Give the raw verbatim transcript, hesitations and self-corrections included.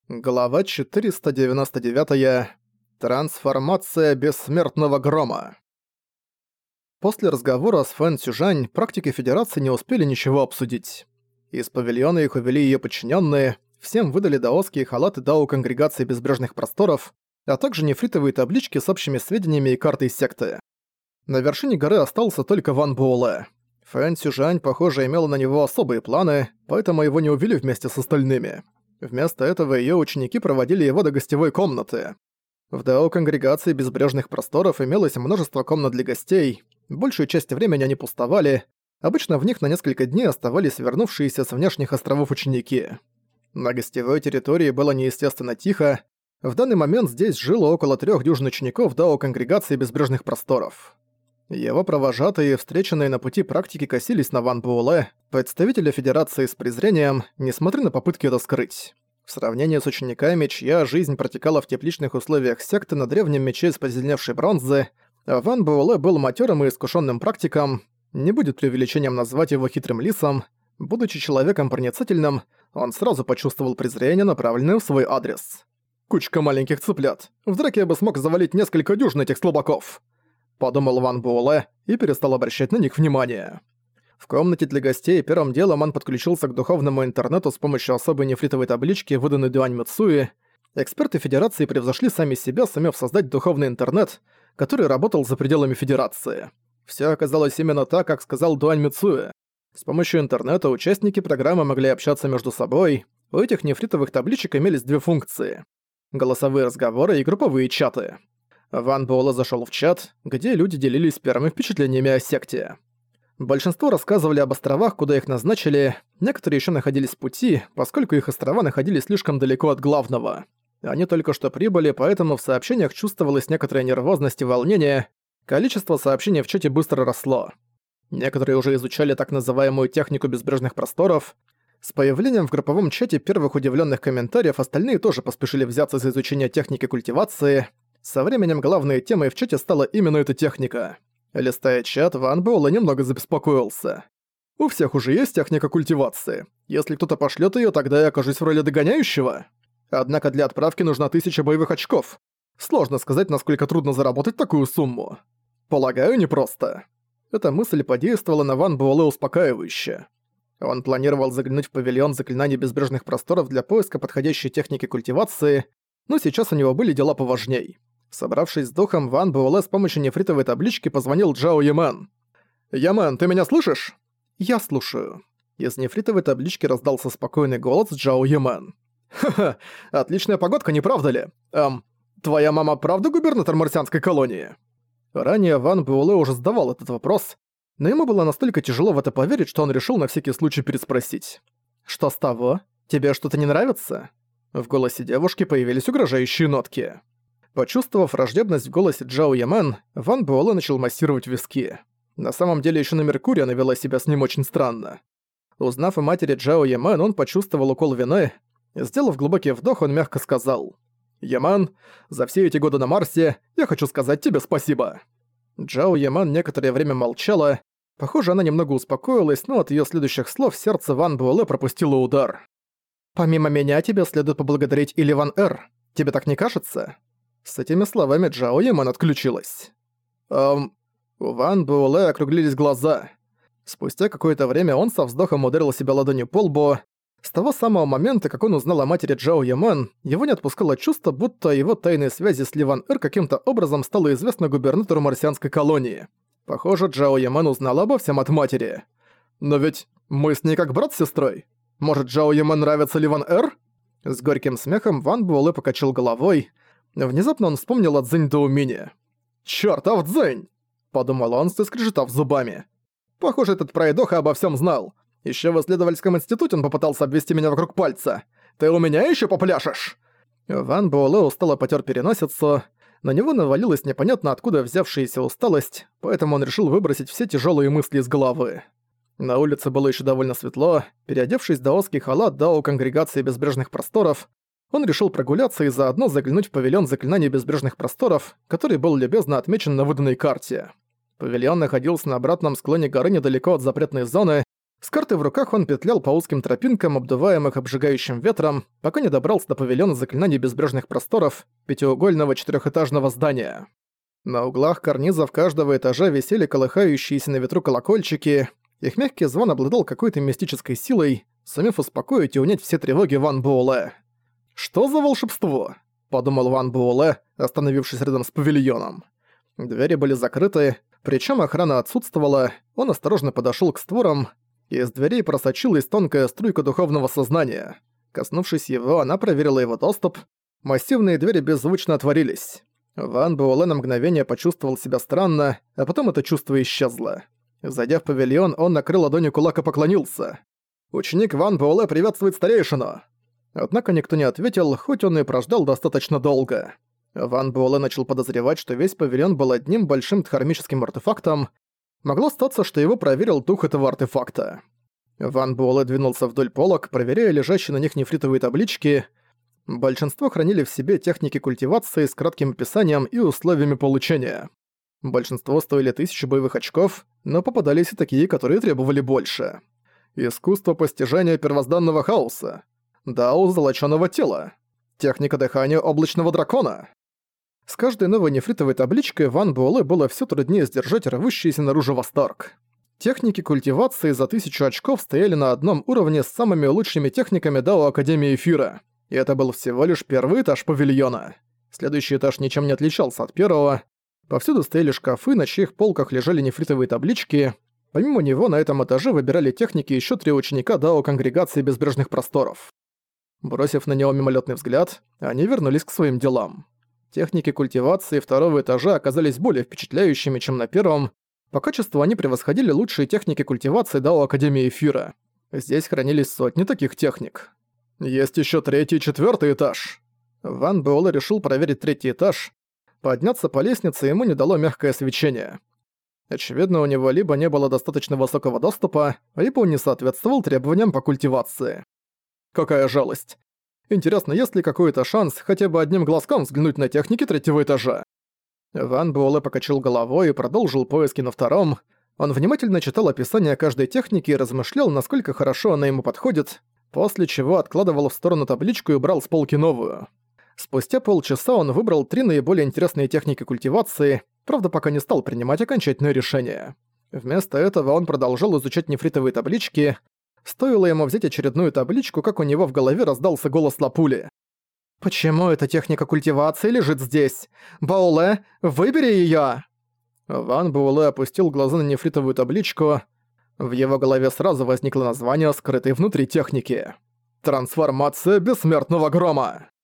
Глава четыреста девяносто девять. Трансформация бессмертного грома. После разговора с Фэн Цюжань практики Федерации не успели ничего обсудить. Из павильона их увели её подчинённые, всем выдали даосские халаты Дао Конгрегации Безбрежных Просторов, а также нефритовые таблички с общими сведениями и картой секты. На вершине горы остался только Ван Буэлэ. Фэн Цюжань, похоже, имела на него особые планы, поэтому его не увели вместе с остальными. Вместо этого её ученики проводили его до гостевой комнаты. В Дао Конгрегации Безбрежных Просторов имелось множество комнат для гостей, большую часть времени они пустовали, обычно в них на несколько дней оставались вернувшиеся с внешних островов ученики. На гостевой территории было неестественно тихо, в данный момент здесь жило около трёх дюжин учеников Дао Конгрегации Безбрежных Просторов. Его провожатые, встреченные на пути практики, косились на Ван Буэлэ, представителя Федерации, с презрением, несмотря на попытки это скрыть. В сравнении с учениками, чья жизнь протекала в тепличных условиях секты на древнем мече из позеленевшей бронзы, Ван Буэлэ был матёрым и искушенным практиком, не будет преувеличением назвать его хитрым лисом. Будучи человеком проницательным, он сразу почувствовал презрение, направленное в свой адрес. «Кучка маленьких цыплят. В драке я бы смог завалить несколько дюжин этих слабаков», — подумал Ван Буэлэ и перестал обращать на них внимание. В комнате для гостей первым делом он подключился к духовному интернету с помощью особой нефритовой таблички, выданной Дуань Мицуи. Эксперты Федерации превзошли сами себя, сумев создать духовный интернет, который работал за пределами Федерации. Всё оказалось именно так, как сказал Дуань Мицуи. С помощью интернета участники программы могли общаться между собой. У этих нефритовых табличек имелись две функции — голосовые разговоры и групповые чаты. Ван Буэлэ зашёл в чат, где люди делились первыми впечатлениями о секте. Большинство рассказывали об островах, куда их назначили, некоторые ещё находились в пути, поскольку их острова находились слишком далеко от главного. Они только что прибыли, поэтому в сообщениях чувствовалась некоторая нервозность и волнение, количество сообщений в чате быстро росло. Некоторые уже изучали так называемую технику безбрежных просторов. С появлением в групповом чате первых удивлённых комментариев остальные тоже поспешили взяться за изучение техники культивации. Со временем главной темой в чате стала именно эта техника. Листая чат, Ван Буэлэ немного забеспокоился. У всех уже есть техника культивации. Если кто-то пошлёт её, тогда я окажусь в роли догоняющего. Однако для отправки нужна тысяча боевых очков. Сложно сказать, насколько трудно заработать такую сумму. Полагаю, непросто. Эта мысль подействовала на Ван Буэлэ успокаивающе. Он планировал заглянуть в павильон заклинаний безбрежных просторов для поиска подходящей техники культивации, но сейчас у него были дела поважней. Собравшись с духом, Ван Буэлэ с помощью нефритовой таблички позвонил Джао Ямэн. «Ямэн, ты меня слышишь?» «Я слушаю». Из нефритовой таблички раздался спокойный голос Джао Ямэн. «Ха-ха, отличная погодка, не правда ли? Эм, твоя мама правда губернатор марсианской колонии?» Ранее Ван Буэлэ уже задавал этот вопрос, но ему было настолько тяжело в это поверить, что он решил на всякий случай переспросить. «Что с того? Тебе что-то не нравится?» В голосе девушки появились угрожающие нотки. Почувствовав враждебность в голосе Джао Ямэн, Ван Буэлэ начал массировать виски. На самом деле ещё на Меркурии она вела себя с ним очень странно. Узнав о матери Джао Ямэн, он почувствовал укол вины. Сделав глубокий вдох, он мягко сказал: «Ямэн, за все эти годы на Марсе я хочу сказать тебе спасибо». Джао Ямэн некоторое время молчала. Похоже, она немного успокоилась, но от её следующих слов сердце Ван Буэлэ пропустило удар. «Помимо меня тебе следует поблагодарить и Ливан Эр. Тебе так не кажется?» С этими словами Джао Ямэн отключилась. Эм... У Ван Буэлэ округлились глаза. Спустя какое-то время он со вздохом ударил себя ладонью по лбу. С того самого момента, как он узнал о матери Джао Ямэн, его не отпускало чувство, будто его тайные связи с Ливан Эр каким-то образом стало известно губернатору марсианской колонии. Похоже, Джао Ямэн узнала обо всем от матери. «Но ведь мы с ней как брат с сестрой. Может, Джао Ямэн нравится Ливан Эр?» С горьким смехом Ван Буэлэ покачал головой. Внезапно он вспомнил о Цзэнь Доумине. «Чёртов Цзэнь!» – подумал он, скрежетав зубами. «Похоже, этот пройдоха обо всем знал. Ещё в исследовательском институте он попытался обвести меня вокруг пальца. Ты у меня ещё попляшешь?» Ван Буэлэ устало потёр переносицу. На него навалилась непонятно откуда взявшаяся усталость, поэтому он решил выбросить все тяжёлые мысли из головы. На улице было ещё довольно светло. Переодевшись в даосский халат Дао Конгрегации Безбрежных Просторов, он решил прогуляться и заодно заглянуть в павильон заклинаний Безбрежных Просторов, который был любезно отмечен на выданной карте. Павильон находился на обратном склоне горы недалеко от запретной зоны. С картой в руках он петлял по узким тропинкам, обдуваемых обжигающим ветром, пока не добрался до павильона заклинаний безбрежных просторов, пятиугольного четырехэтажного здания. На углах карнизов каждого этажа висели колыхающиеся на ветру колокольчики. Их мягкий звон обладал какой-то мистической силой, сумев успокоить и унять все тревоги Ван Буэлэ. «Что за волшебство?» – подумал Ван Буэлэ, остановившись рядом с павильоном. Двери были закрыты, причем охрана отсутствовала. Он осторожно подошел к створам. Из дверей просочилась тонкая струйка духовного сознания. Коснувшись его, она проверила его доступ. Массивные двери беззвучно отворились. Ван Буэлэ на мгновение почувствовал себя странно, а потом это чувство исчезло. Зайдя в павильон, он накрыл ладонью кулак и поклонился. «Ученик Ван Буэлэ приветствует старейшину!» Однако никто не ответил, хоть он и прождал достаточно долго. Ван Буэлэ начал подозревать, что весь павильон был одним большим дхармическим артефактом. Могло статься, что его проверил дух этого артефакта. Ван Буэлэ двинулся вдоль полок, проверяя лежащие на них нефритовые таблички. Большинство хранили в себе техники культивации с кратким описанием и условиями получения. Большинство стоили тысячу боевых очков, но попадались и такие, которые требовали больше. Искусство постижения первозданного хаоса. Дао золочёного тела. Техника дыхания облачного дракона. С каждой новой нефритовой табличкой Ван Буэлэ было всё труднее сдержать рвущийся наружу восторг. Техники культивации за тысячу очков стояли на одном уровне с самыми лучшими техниками Дао Академии Эфира. И это был всего лишь первый этаж павильона. Следующий этаж ничем не отличался от первого. Повсюду стояли шкафы, на чьих полках лежали нефритовые таблички. Помимо него на этом этаже выбирали техники ещё три ученика Дао Конгрегации Безбрежных Просторов. Бросив на него мимолетный взгляд, они вернулись к своим делам. Техники культивации второго этажа оказались более впечатляющими, чем на первом. По качеству они превосходили лучшие техники культивации Дао Академии Эфира. Здесь хранились сотни таких техник. Есть еще третий и четвертый этаж. Ван Буэлэ решил проверить третий этаж. Подняться по лестнице ему не дало мягкое свечение. Очевидно, у него либо не было достаточно высокого доступа, либо он не соответствовал требованиям по культивации. Какая жалость. Интересно, есть ли какой-то шанс хотя бы одним глазком взглянуть на техники третьего этажа? Ван Буэлэ покачал головой и продолжил поиски на втором. Он внимательно читал описание каждой техники и размышлял, насколько хорошо она ему подходит, после чего откладывал в сторону табличку и брал с полки новую. Спустя полчаса он выбрал три наиболее интересные техники культивации, правда, пока не стал принимать окончательное решение. Вместо этого он продолжал изучать нефритовые таблички. Стоило ему взять очередную табличку, как у него в голове раздался голос Лапули. «Почему эта техника культивации лежит здесь? Буэлэ, выбери её!» Ван Буэлэ опустил глаза на нефритовую табличку. В его голове сразу возникло название, скрытой внутри техники. «Трансформация бессмертного грома!»